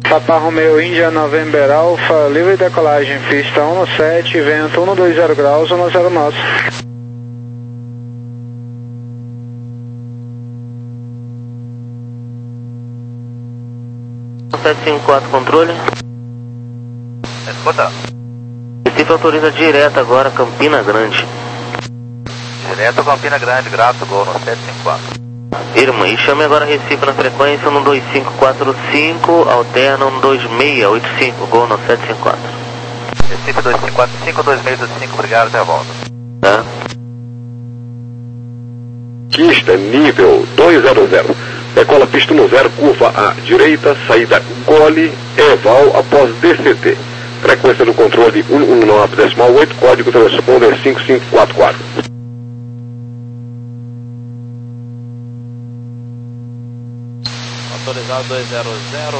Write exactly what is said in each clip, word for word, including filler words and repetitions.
Papa Romeo Índia November Alpha, livre decolagem, pista um no sete, vento um dois zero graus, um zero nosso. sete cinco quatro, controle. Escuta. Recife autoriza direto agora, Campina Grande. Direto Campina Grande, grato, gol no sete cinco quatro. Irmã, e chame agora Recife na frequência um dois cinco quatro cinco, alterna um dois seis oito cinco, gol no sete cinco quatro. Recife dois cinco quatro cinco, dois seis oito cinco, obrigado, até a volta. Tá. Pista nível dois zero zero. Decola pista um zero, curva à direita, saída Gole, Eval após D C T. Frequência do controle um um nove decimal oito, código transponder cinco cinco quatro quatro. Autorizado dois zero zero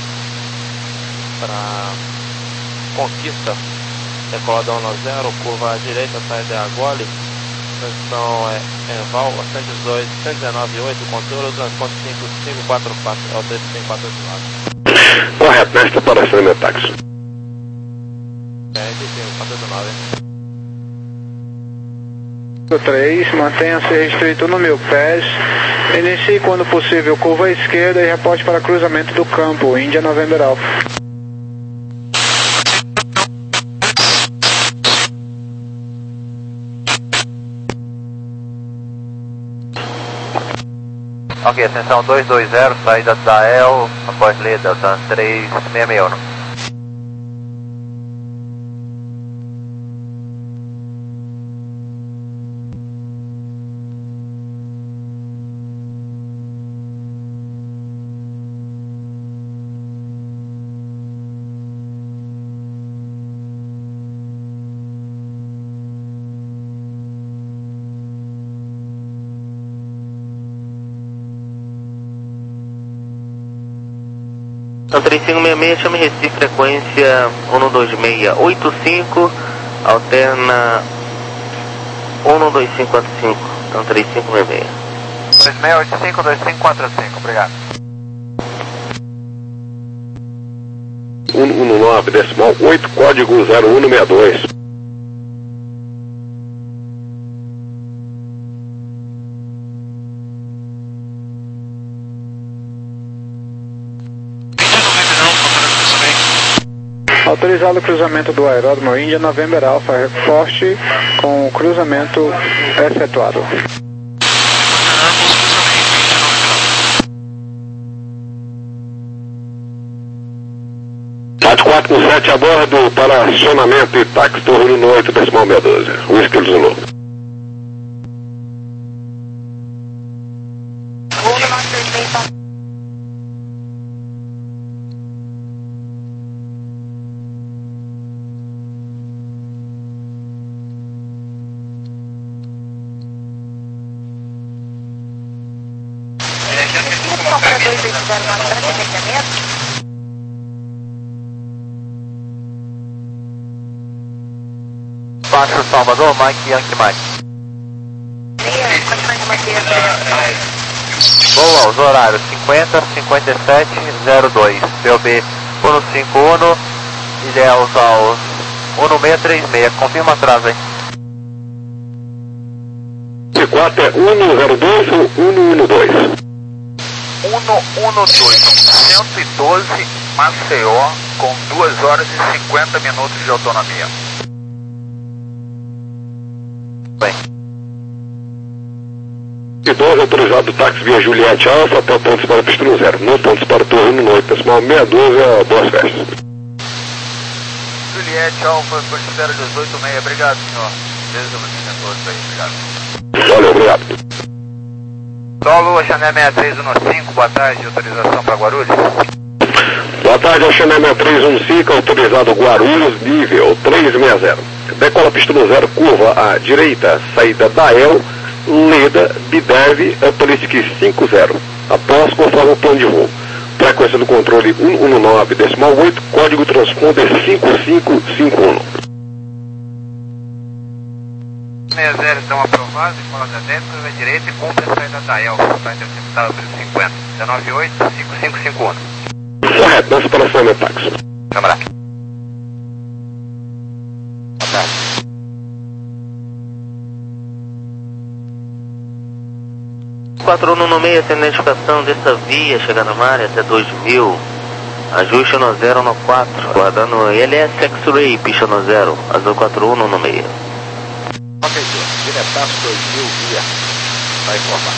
para Conquista, decolada um zero, curva à direita, saída é Gole, transição é Enval, cento e dezoito, cento e dezenove ponto oito, controle, transporte cinco cinco quatro quatro, é o três cinco quatro oito nove. Correto, nesta operação é táxi. É, cinco quatro oito nove. três, mantenha-se restrito no mil pés. Inicie quando possível curva à esquerda e reporte para cruzamento do campo, Índia November Alpha. Ok, atenção dois dois zero, saída da E L, após Leda, tá três seis seis um. Então três cinco seis seis, chame Recife, frequência um dois seis oito cinco, alterna um dois cinco quatro cinco, então três cinco seis seis. dois seis oito cinco, dois cinco quatro cinco, obrigado. um um nove decimal oito, código zero um seis dois. Autorizado o cruzamento do aeródromo Índia November Alpha, reporte com o cruzamento efetuado. quatro quatro um sete a bordo para acionamento e táxi turno no oito decimal seis doze. Whisky Zulu. Baixo Salvador, Mike Yankee Mike. Boa, os horários cinquenta, cinquenta e sete, zero dois, P O B um cinco um, ideal aos um seis três seis, confirma atrás, hein? C quatro é um zero dois ou um um dois? um um dois, cento e doze, Maceió, com duas horas e cinquenta minutos de autonomia. Bem. E doze autorizado táxi via Juliette Alfa até pontos para pista no zero. No pontos para turno no oito decimal seis doze, boas festas. Juliette Alfa, considera dezoito seis, obrigado senhor. Desilumina todos aí, obrigado. Valeu, obrigado. Solo, Chané seis três um cinco, boa tarde, autorização para Guarulhos. Boa tarde, Chané seis três um cinco, autorizado Guarulhos, nível três seis zero. Decola pista no zero, curva à direita, saída da E L, Leda, Bidev, Amplifique cinco zero. Após, conforme o plano de voo. Frequência do controle um um nove decimal oito, código transponder cinco cinco cinco um. seis zero estão aprovados, escola da dentro, à direita e cumpre a saída da E L, está interceptado pelo cinquenta, dezenove oito, cinco cinco cinco um. Correto, Na separação, meu táxi. Câmara. Boa tarde. quatro um no meio, sem identificação dessa via, chegando na área até dois mil. Ajuste no zero no quatro, guardando L S X-Ray, pista no zero, azul quatro um no meio. Ok, diretaço dois mil, via. Vai informar.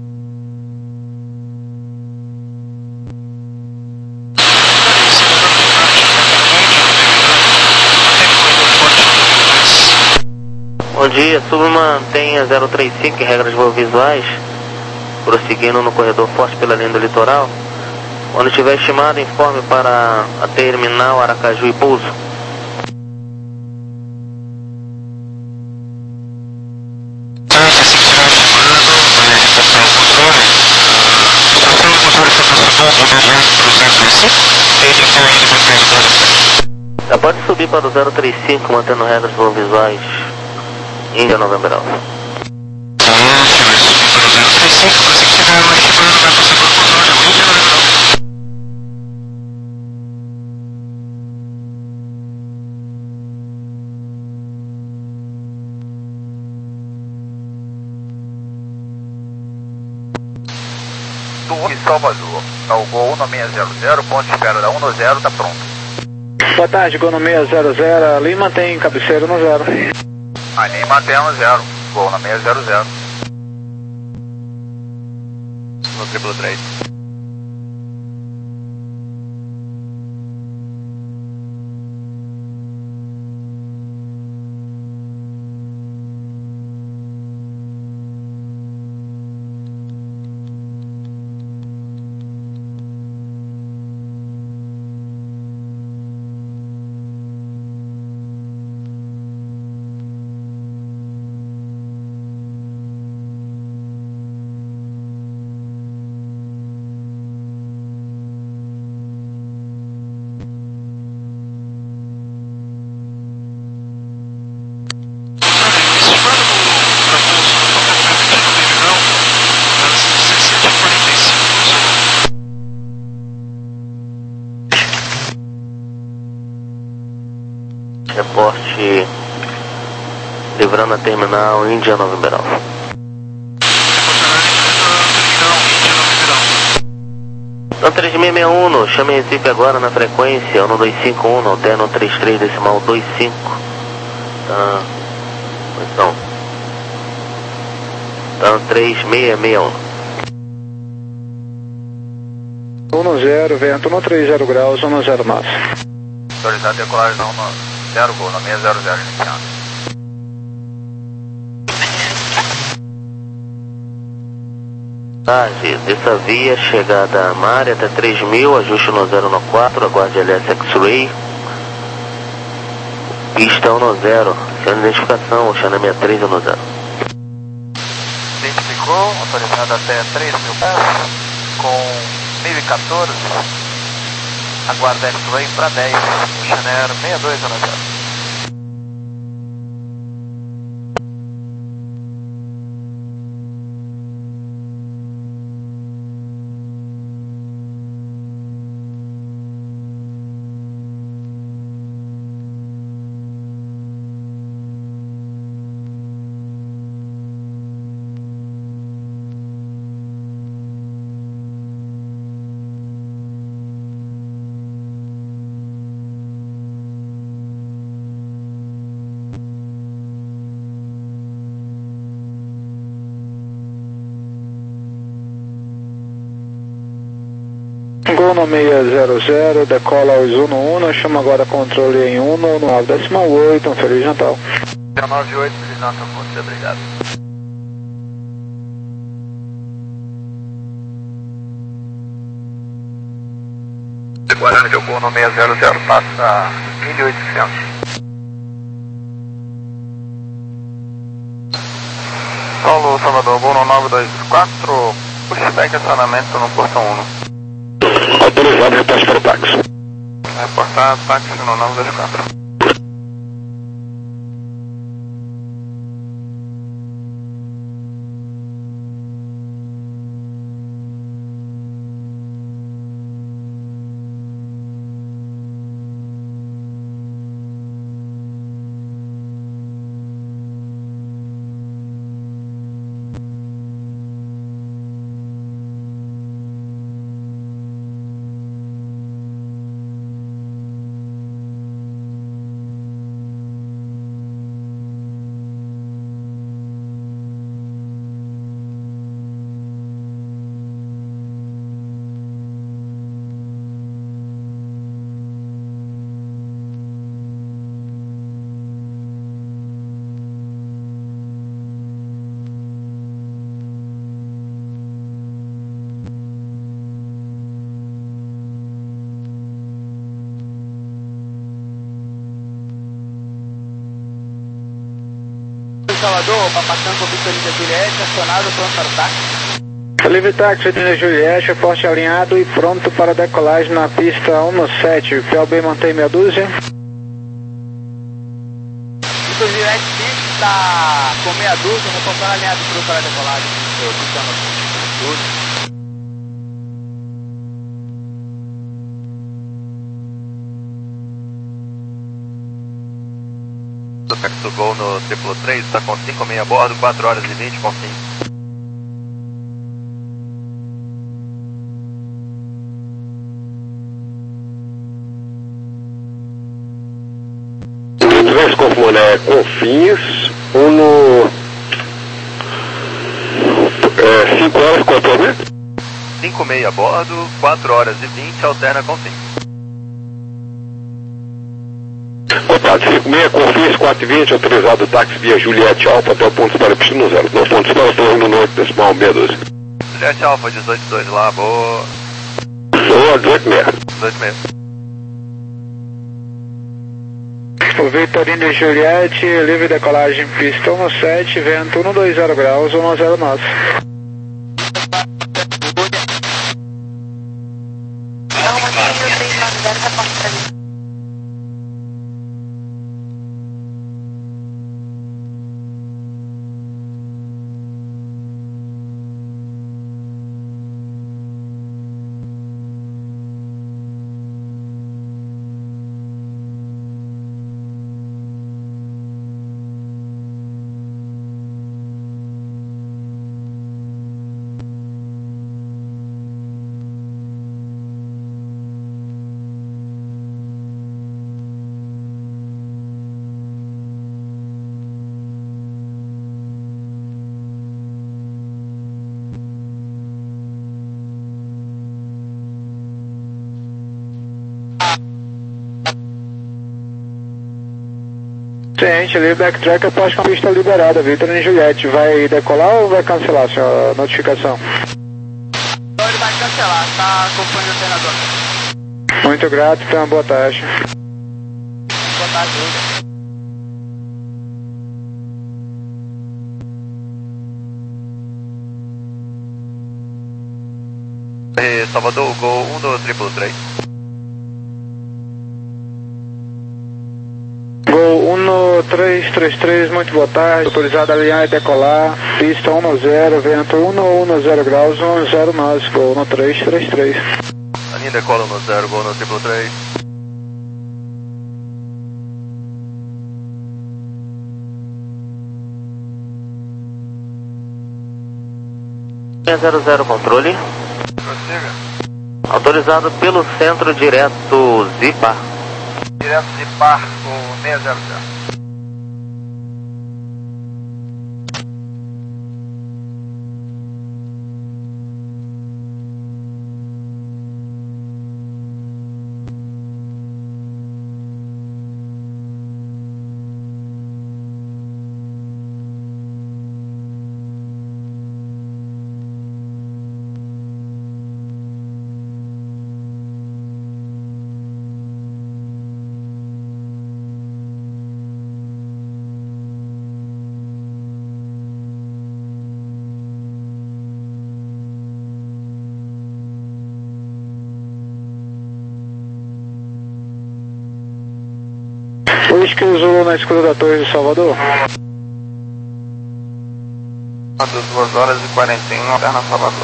Bom dia, submantenha zero trinta e cinco em regras visuais, prosseguindo no corredor forte pela linha do litoral. Quando tiver estimado, informe para a terminal Aracaju e pouso. Já pode subir para o zero trinta e cinco, mantendo regras visuais. Índia November Alpha. Do Salvador, ao Gol um seis zero zero, ponto de espera da um no zero, tá pronto. Boa tarde, Gol no seis zero zero, ali mantém cabeceira no zero. Ali mantemos zero, Gol no seis zero zero. No triplo três. Reporte livrando a terminal Índia November Alpha. Então três seis seis um, chame Recife agora na frequência um dois cinco um, alterno trinta e três decimal vinte e cinco. Tá. Então. Então três seis seis um. um no zero, vento no trinta graus, um no zero máximo. Autorizado decolagem não no zero, Gol no seis zero zero iniciando. Tarde, dessa via, chegada a Mare até três mil, ajuste no zero no quatro, aguarde L S X-Ray. Pista um no zero, sem identificação, Oceana sessenta e três no zero. Identificou, autorizado até três mil pés, com mil e quatorze, aguarda X-Ray para dez, Oceana sessenta e dois no zero. Gol no seis zero zero, decola aos um no um, chama agora controle em um no nove decimal oito, um Feliz Natal. nove oito, Feliz Natal, muito obrigado. Guarani de Gol no seis zero zero, passa mil e oitocentos. Paulo Salvador, Gol no nove dois quatro, pushback acionamento no portão um. Autorizado, reporte para o táxi. Reportar táxi no nove dois quatro. Salvador, passando por Vitor Índia Juliette, acionado, pronto para o táxi. Livre táxi, Vitor Índia Juliette, forte alinhado e pronto para decolagem na pista um sete. P O B mantém meia dúzia. Vitor Juliette, pista com meia dúzia, reportando alinhado pronto para decolagem. Eu pista meia dúzia. Do Gol no triplo três, está com cinco meia a bordo, quatro horas e vinte, com fim. Três confirmando, é Confins, um no... É, cinco horas, quanto é, né? cinco meia a bordo, quatro horas e vinte, alterna com fim. Contato cinco meia, Confins, quatro e vinte, autorizado o táxi via Juliette Alfa até o ponto para pista no zero. No ponto para torre no norte decimal meia doze. Juliette Alfa, dezoito dois lá, boa. Boa, dezoito meia. dezoito meia. O Vitorino e Juliette, livre decolagem, pista um sete, vento um dois zero graus, um zero nove. Ciente, ali backtrack após que a pista liberada, Vitor e Juliette. Vai decolar ou vai cancelar a sua notificação? Então ele vai cancelar, tá acompanhando o treinador. Muito grato, tenha uma boa tarde. Boa tarde, Júlia. E Salvador, Gol um do triplo três. Gol um três três três, muito boa tarde. Autorizado a alinhar e decolar. Pista um zero, vento um zero graus, um zero nove. Gol um três três três. A linha decola no zero, Gol no triplo três. zero zero controle. Prossiga. Autorizado pelo centro direto Zipar. Direto de par com seis zero zero. Whisky Zulu na escuta da Torre de Salvador. duas horas e quarenta e um, alterna Salvador.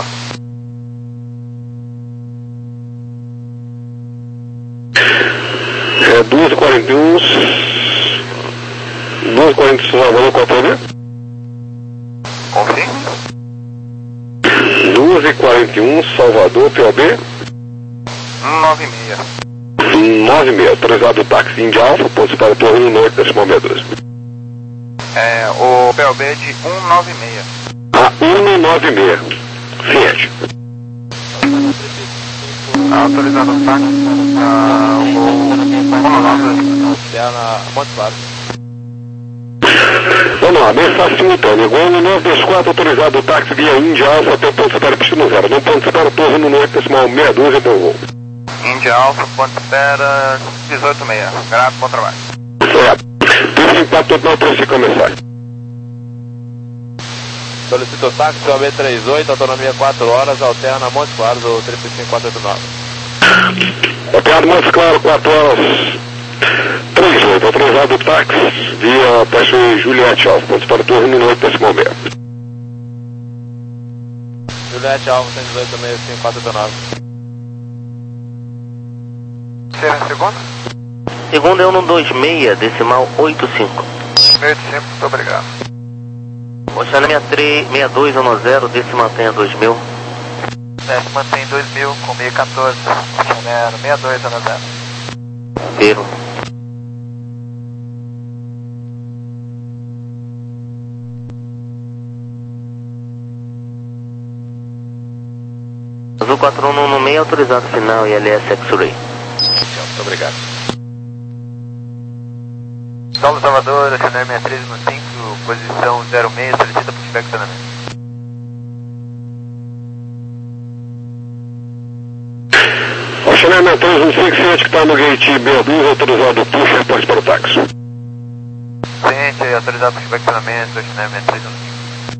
É duas e quarenta e um. duas e quarenta e um, Salvador, qual é o problema? Confirme. duas e quarenta e um, Salvador, P O B? um nove seis. nove seis, autorizado o táxi Indy Alfa, ponto para torre no norte decimal meia doze. É, o P O B de um nove seis. Ah, um nove seis. Ciente. Autorizado o táxi. Ah, o Externa Monte Claro. Vamos lá, mensagem simultânea. Gol no nove dois quatro, autorizado o táxi via Indy Alfa até o ponto para pista no zero. Não ponto para torre no norte decimal meia doze, bom voo. Indy Alfa, ponto espera, dezoito seis. Grato, bom trabalho. Certo. Tudo empate total para se começar. Solicito o táxi, O B trinta e oito, autonomia quatro horas, alterna Montes Claros, o três cinco quatro oito nove. Alterna Montes Claros, quatro horas, trinta e oito, autorizado o táxi, via Taxi Juliette Alfa, pontos para turno no oito decimal meio. Juliette Alfa, cento e dezoito, seis cinco quatro oito nove. Será segundo? Segundo é um dois seis, decimal oito cinco. Meio de cinco, muito obrigado. Oceano seis dois um zero, decimal mantém dois mil. Desce, mantém dois mil com meio quatorze. Oceano seis dois um zero. Viro. Azul quatro um um seis, autorizado final I L S X-Ray. Muito obrigado. Saulo Salvador, Oceano seis três um cinco, posição zero seis, solicita pushback treinamento. Oceano seis três um cinco, ciente que está no gate sessenta e dois, autorizado o push, reporte para o táxi. Ciente, autorizado pushback treinamento, Oceano seis três um cinco.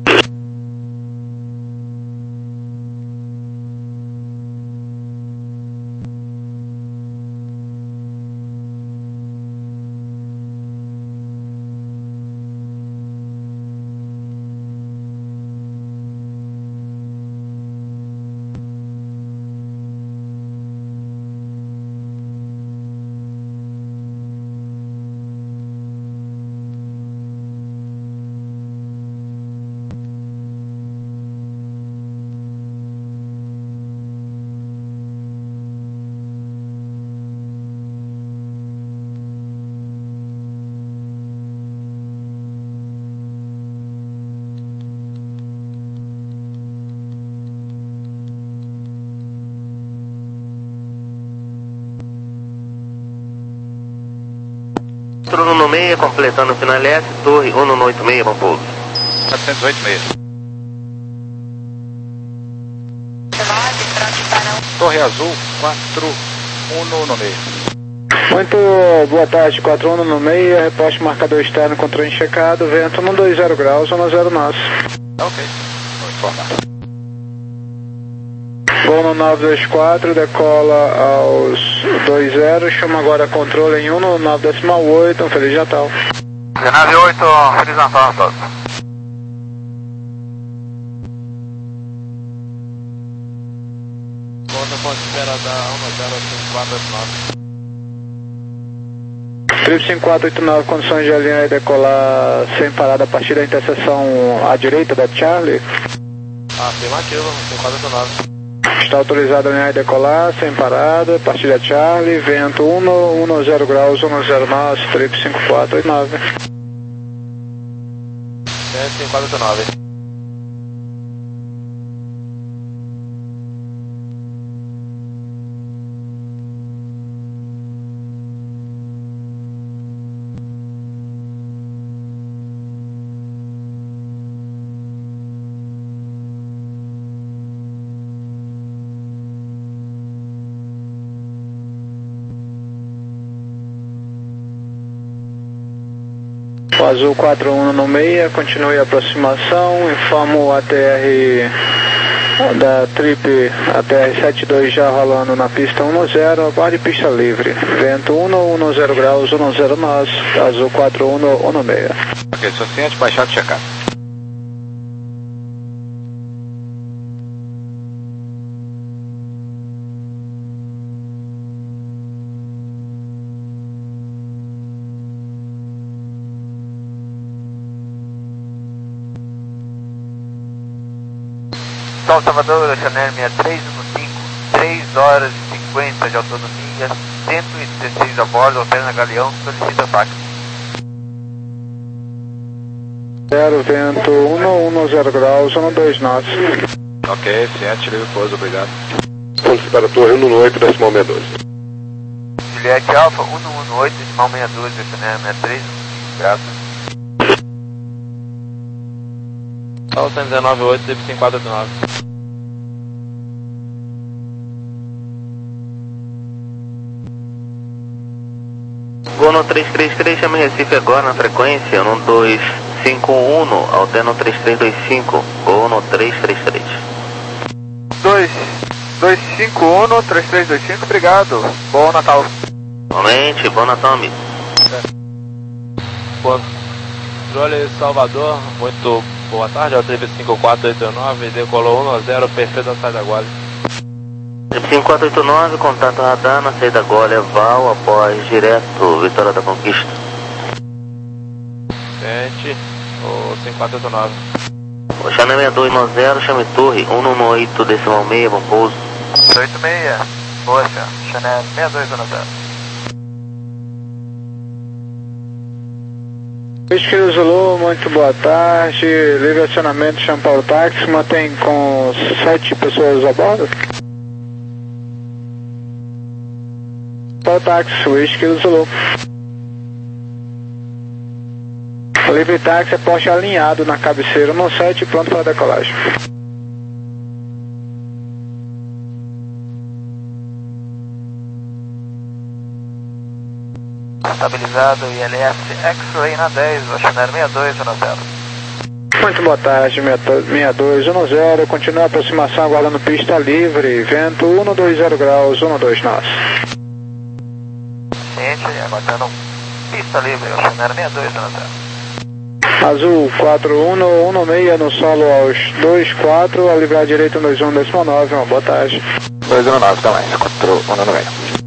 quatro um seis, completando o final S, torre um um oito seis, bom pouso. quatrocentos e oito meio. Torre Azul, quatro um um seis. Muito boa tarde, quatro um um seis, reposte marcador externo, controle checado, vento um dois zero graus, um zero nosso. Ok, vou informar. Voo no nove dois quatro, decola aos dois zero, chama agora controle em um no nove decimal oito, um Feliz Natal. dezenove oito, Feliz Natal a todos. Conta ponto de espera da um zero cinco quatro oito nove. três cinco quatro oito nove, condições de alinhar e decolar sem parada a partir da interseção à direita da Charlie. Afirmativo, cinco quatro oito nove. Está autorizado a alinhar e decolar sem parada a partir da Charlie, vento um um zero graus, um zero nove, três cinco quatro oito nove. cinco quatro oito nove. O Azul quatro um um seis, continue a aproximação, informo o A T R da Trip, A T R setenta e dois já rolando na pista um zero, aguarde pista livre, vento um um zero graus, um zero nove, Azul quatro um um seis. Ok, suficiente, baixado, checado. Sol Salvador, Chanel seis três um cinco, três horas e cinquenta de autonomia, cento e dezesseis a bordo, alterna Galeão, solicita táxi. zero, vento um um zero graus, um dois nove. Ok, ciente, livre pouso, obrigado. Pontos para a torre um um oito, decimal sessenta e dois. Juliette Alfa, um um oito, decimal sessenta e dois, Chanel seis três um cinco, graças. Sol cento e dezenove oito, cinco quatro oito nove. Voo no três três três, chama Recife agora na frequência, um dois cinco um, alterno três três dois cinco, gol no três três três. dois, dois cinco um, três três dois cinco, obrigado. Bom Natal. Realmente, bom Natal, amigo. Controle Salvador, muito boa tarde, é o Trip cinco quatro oito nove, decolou um a zero, perfeito na saída Gole. Trip cinco quatro oito nove, contato radar na saída Gole, Val, após direto, Vitória da Conquista. Sente, o cinco quatro oito nove. O Channel sessenta e dois nove zero, chame torre, um um oito, decimal seis, bom pouso. oito seis, poxa, Channel sessenta e dois nove zero. Whisky Zulu, muito boa tarde. Livre acionamento São Paulo Táxi, mantém com sete pessoas a bordo. Paulo Táxi, Whisky Zulu. Livre táxi é poste alinhado na cabeceira no sete, pronto para decolagem. Estabilizado, I L S X-Ray na dez, Channel sessenta e dois nove zero. Muito boa tarde, sessenta e dois nove zero, continua a aproximação aguardando pista livre, vento cento e vinte graus, cento e vinte nós. Ciente, aguardando pista livre, Channel sessenta e dois nove zero. Azul quatro um um seis no solo aos dois quatro, a livrar direito dois um decimal nove, uma boa tarde. dois um nove, tá mais, quatro um nove.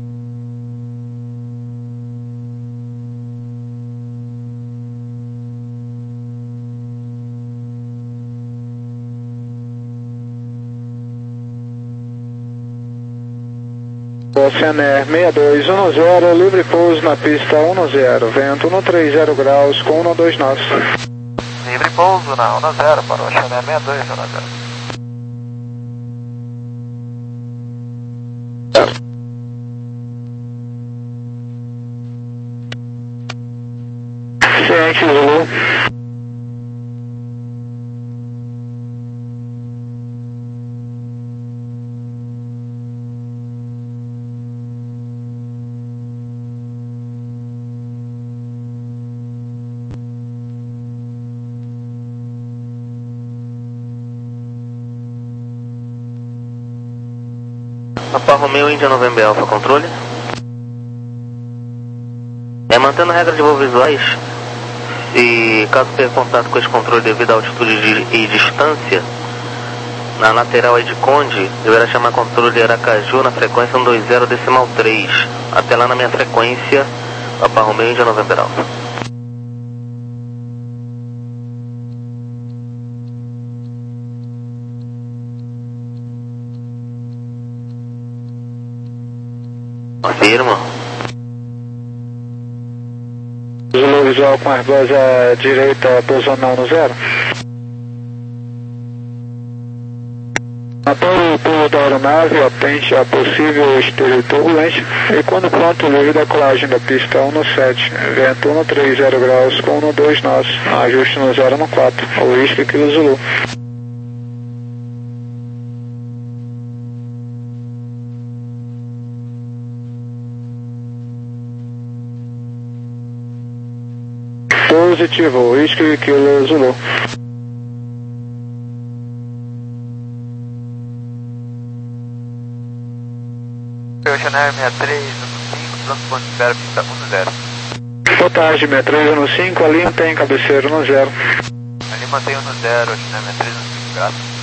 Oceaner sessenta e dois um zero, livre pouso na pista um zero, vento cento e trinta graus com cento e vinte nós. Livre pouso na um zero para o Channel sessenta e dois nove zero. Ciente, Zulu. Alfa Romeo Índia November Alfa, controle. É, mantendo a regra de voos visuais, se caso perca contato com esse controle devido à altitude e distância, na lateral aí de Conde, deverá chamar controle Aracaju na frequência cento e vinte decimal três. Até lá na minha frequência, Alfa Romeo Índia November Alfa. Afirma. Zulu visual com Airbus à direita, posicional no zero. Apoio o pulo da aeronave, atente a possível estéreo turbulência e quando pronto, livre decolagem da pista um no sete, vento cento e trinta graus com cento e vinte nós, ajuste no zero no quatro, o Whisky Kilo Zulu. Positivo, Whisky Kilo Zulu. Channel sessenta e três cinco, transporte zero, pista um zero. Boa tarde, sessenta e três um cinco, ali mantém cabeceira no zero. Ali mantém um zero, Channel sessenta e três um cinco, graças.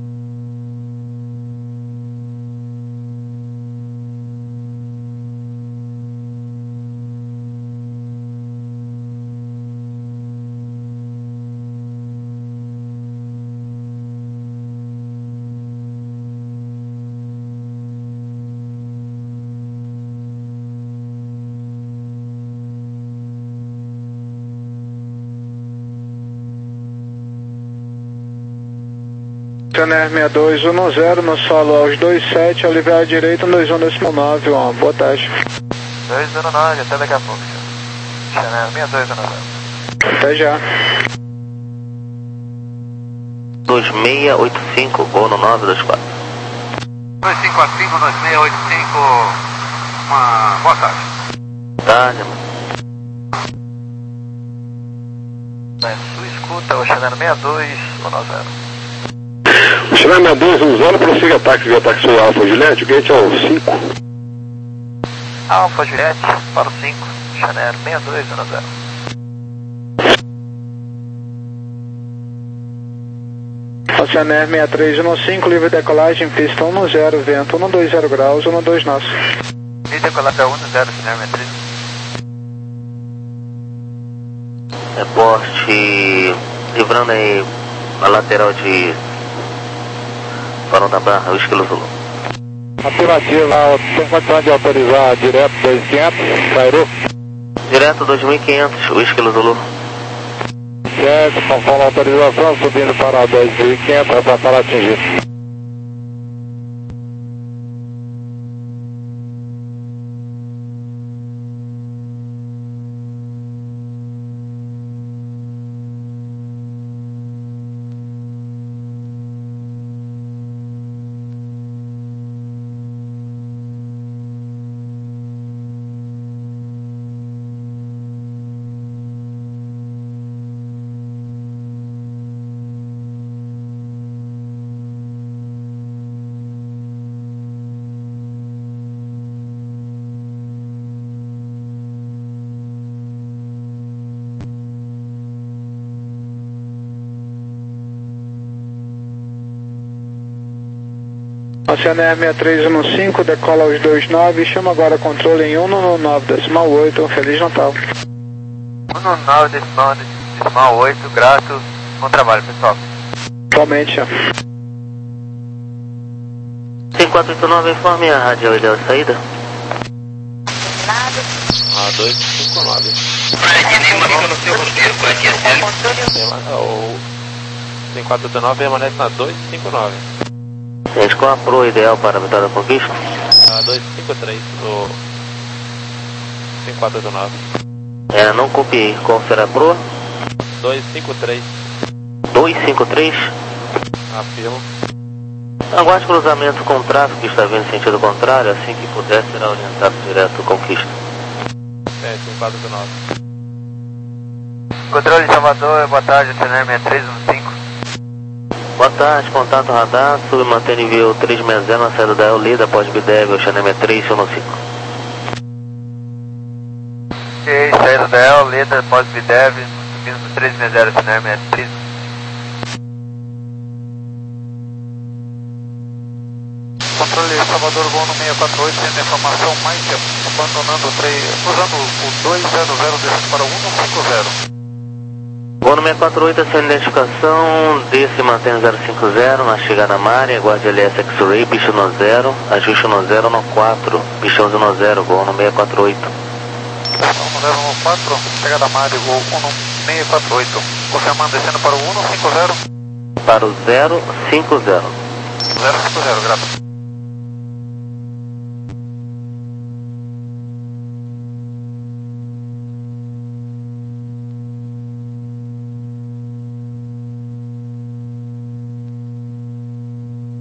Channel sessenta e dois um zero no solo aos dois sete, a livrar direito dois um decimal nove, uma boa tarde. dois um nove, até daqui a pouco. Channel sessenta e dois um zero. Até já. dois seis oito cinco, gol no nove dois quatro. dois cinco quatro cinco, dois seis oito cinco, uma boa tarde. Tarde, mano. É, Sua escolha. escuta, Oceano seis dois um zero. Oceano seis dois um zero, prossiga táxi via táxi Alfa Juliette, gate ao cinco. Alfa Juliette para o cinco, Oceano seis dois um zero. Oceano seis três um cinco, livre decolagem, pista um zero, vento um dois zero graus, um dois nosso. Livre decolagem um zero, Oceano seis três. Reporte, livrando aí a lateral de Farol da Barra, Whisky Zulu. Afirmativo, tem condição de autorizar direto dois mil e quinhentos, Cairo? Direto dois mil e quinhentos, Whisky Zulu. Certo, conforme a autorização, subindo para dois mil e quinhentos, para para atingir. Oceano seis três um cinco, decola aos dois nove, chama agora controle em um nove decimal oito, Feliz Natal. um nove decimal oito, grato, bom trabalho pessoal. Atualmente. cinco quatro oito nove, informe a rádio ideal de saída. A dois cinco nove. O cinco quatro oito nove permanece na dois cinco nove. Gente, qual a pro ideal para a Vitória da Conquista? A dois cinco três, o cinco quatro oito nove. É, não copiei. Qual será a pro? dois cinco três. dois cinco três? Afirmo. Aguarde cruzamento com tráfego que está vindo em sentido contrário, assim que puder será orientado direto Conquista. É, cinco quatro oito nove. Controle de Salvador, boa tarde, Oceano seis três um cinco. Boa tarde, contato radar, submantém nível três seis zero na saída da El Lida, pós-Bidev, Oceano seis três um cinco. Ok, saída da El Lida, pós-Bidev, subindo para três seis zero, Oceano seis três. Controle Salvador, voo no seis quatro oito, tendo informação mais abandonando o três, usando o dois zero zero descendo para um cinco zero. Voo no seis quatro oito, sem identificação, desce e mantém zero cinco zero, na chegada na área, aguarde L S X-Ray, picho no zero, ajuste no zero no quatro, picho onze no zero, voo no seis quatro oito. um zero no quatro, chegada na área, voo um no seis quatro oito, confirmando descendo para o um cinco zero. Para o zero cinco zero. zero cinco zero, graças.